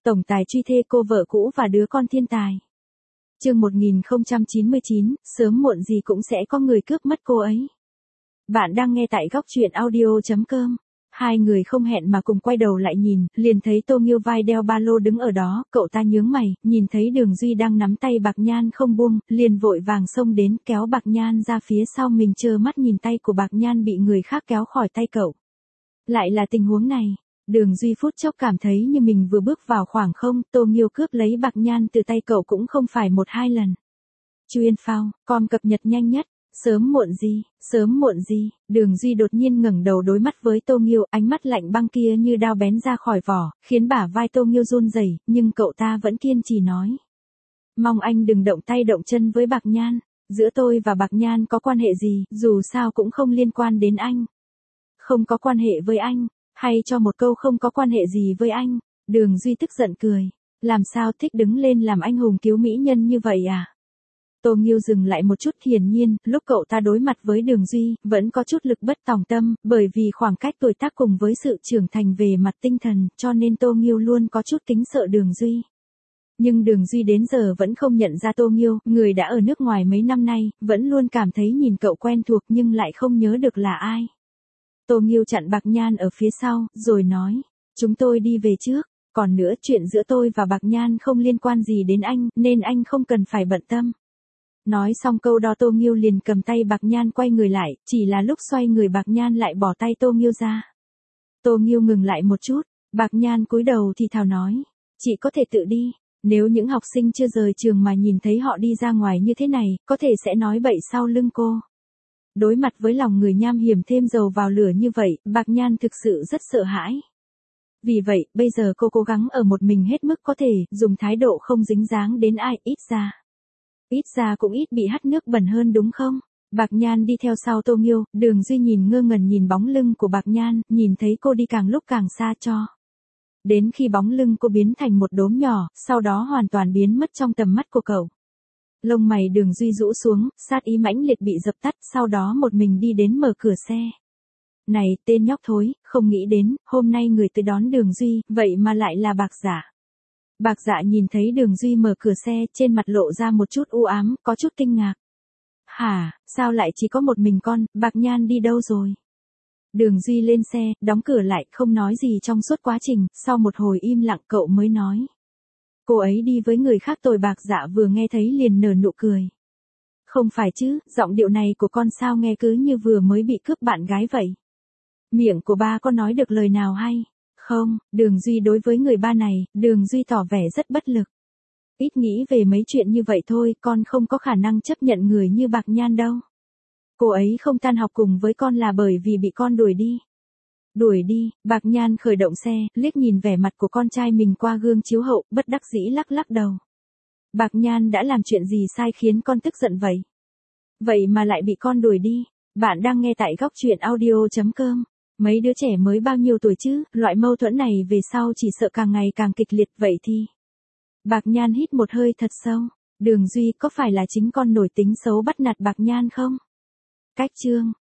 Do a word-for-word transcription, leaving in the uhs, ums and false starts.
Tổng tài truy thê cô vợ cũ và đứa con thiên tài. Chương một nghìn không trăm chín mươi chín, sớm muộn gì cũng sẽ có người cướp mất cô ấy. Bạn đang nghe tại góc truyện audio chấm com. Hai người không hẹn mà cùng quay đầu lại nhìn, liền thấy Tô Nghiêu vai đeo ba lô đứng ở đó, cậu ta nhướng mày, nhìn thấy Đường Duy đang nắm tay Bạc Nhan không buông, liền vội vàng xông đến kéo Bạc Nhan ra phía sau mình, trơ mắt nhìn tay của Bạc Nhan bị người khác kéo khỏi tay cậu. Lại là tình huống này. Đường Duy phút chốc cảm thấy như mình vừa bước vào khoảng không, Tô Nghiêu cướp lấy Bạc Nhan từ tay cậu cũng không phải một hai lần. Chuyên phao, com cập nhật nhanh nhất, sớm muộn gì, sớm muộn gì, Đường Duy đột nhiên ngẩng đầu đối mắt với Tô Nghiêu, ánh mắt lạnh băng kia như đao bén ra khỏi vỏ, khiến bả vai Tô Nghiêu run rẩy, nhưng cậu ta vẫn kiên trì nói. Mong anh đừng động tay động chân với Bạc Nhan, giữa tôi và Bạc Nhan có quan hệ gì, dù sao cũng không liên quan đến anh. Không có quan hệ với anh. Hay cho một câu không có quan hệ gì với anh. Đường Duy tức giận cười. Làm sao thích đứng lên làm anh hùng cứu mỹ nhân như vậy à? Tô Nghiêu dừng lại một chút, hiển nhiên, lúc cậu ta đối mặt với Đường Duy, vẫn có chút lực bất tòng tâm, bởi vì khoảng cách tuổi tác cùng với sự trưởng thành về mặt tinh thần, cho nên Tô Nghiêu luôn có chút kính sợ Đường Duy. Nhưng Đường Duy đến giờ vẫn không nhận ra Tô Nghiêu, người đã ở nước ngoài mấy năm nay, vẫn luôn cảm thấy nhìn cậu quen thuộc nhưng lại không nhớ được là ai. Tô Nghiêu chặn Bạc Nhan ở phía sau, rồi nói, chúng tôi đi về trước, còn nữa chuyện giữa tôi và Bạc Nhan không liên quan gì đến anh, nên anh không cần phải bận tâm. Nói xong câu đó Tô Nghiêu liền cầm tay Bạc Nhan quay người lại, chỉ là lúc xoay người Bạc Nhan lại bỏ tay Tô Nghiêu ra. Tô Nghiêu ngừng lại một chút, Bạc Nhan cúi đầu thì thào nói, chị có thể tự đi, nếu những học sinh chưa rời trường mà nhìn thấy họ đi ra ngoài như thế này, có thể sẽ nói bậy sau lưng cô. Đối mặt với lòng người nham hiểm thêm dầu vào lửa như vậy, Bạc Nhan thực sự rất sợ hãi. Vì vậy, bây giờ cô cố gắng ở một mình hết mức có thể, dùng thái độ không dính dáng đến ai, ít ra. Ít ra cũng ít bị hắt nước bẩn hơn đúng không? Bạc Nhan đi theo sau Tô Nghiêu, Đường Duy nhìn ngơ ngẩn nhìn bóng lưng của Bạc Nhan, nhìn thấy cô đi càng lúc càng xa cho. Đến khi bóng lưng cô biến thành một đốm nhỏ, sau đó hoàn toàn biến mất trong tầm mắt của cậu. Lông mày Đường Duy rũ xuống, sát ý mãnh liệt bị dập tắt, sau đó một mình đi đến mở cửa xe. Này, tên nhóc thối, không nghĩ đến, hôm nay người tới đón Đường Duy, vậy mà lại là Bạc Dạ. Bạc Dạ nhìn thấy Đường Duy mở cửa xe, trên mặt lộ ra một chút u ám, có chút kinh ngạc. Hả, sao lại chỉ có một mình con, Bạc Nhan đi đâu rồi? Đường Duy lên xe, đóng cửa lại, không nói gì trong suốt quá trình, sau một hồi im lặng cậu mới nói. Cô ấy đi với người khác. Tôi Bạc Dạ vừa nghe thấy liền nở nụ cười. Không phải chứ, giọng điệu này của con sao nghe cứ như vừa mới bị cướp bạn gái vậy. Miệng của ba có nói được lời nào hay? Không, Đường Duy đối với người ba này, Đường Duy tỏ vẻ rất bất lực. Ít nghĩ về mấy chuyện như vậy thôi, con không có khả năng chấp nhận người như Bạc Nhan đâu. Cô ấy không tan học cùng với con là bởi vì bị con đuổi đi. Đuổi đi, Bạc Nhan khởi động xe, liếc nhìn vẻ mặt của con trai mình qua gương chiếu hậu, bất đắc dĩ lắc lắc đầu. Bạc Nhan đã làm chuyện gì sai khiến con tức giận vậy? Vậy mà lại bị con đuổi đi. Bạn đang nghe tại góc truyện audio chấm com. Mấy đứa trẻ mới bao nhiêu tuổi chứ, loại mâu thuẫn này về sau chỉ sợ càng ngày càng kịch liệt vậy thì. Bạc Nhan hít một hơi thật sâu. Đường Duy có phải là chính con nổi tính xấu bắt nạt Bạc Nhan không? Cách chương.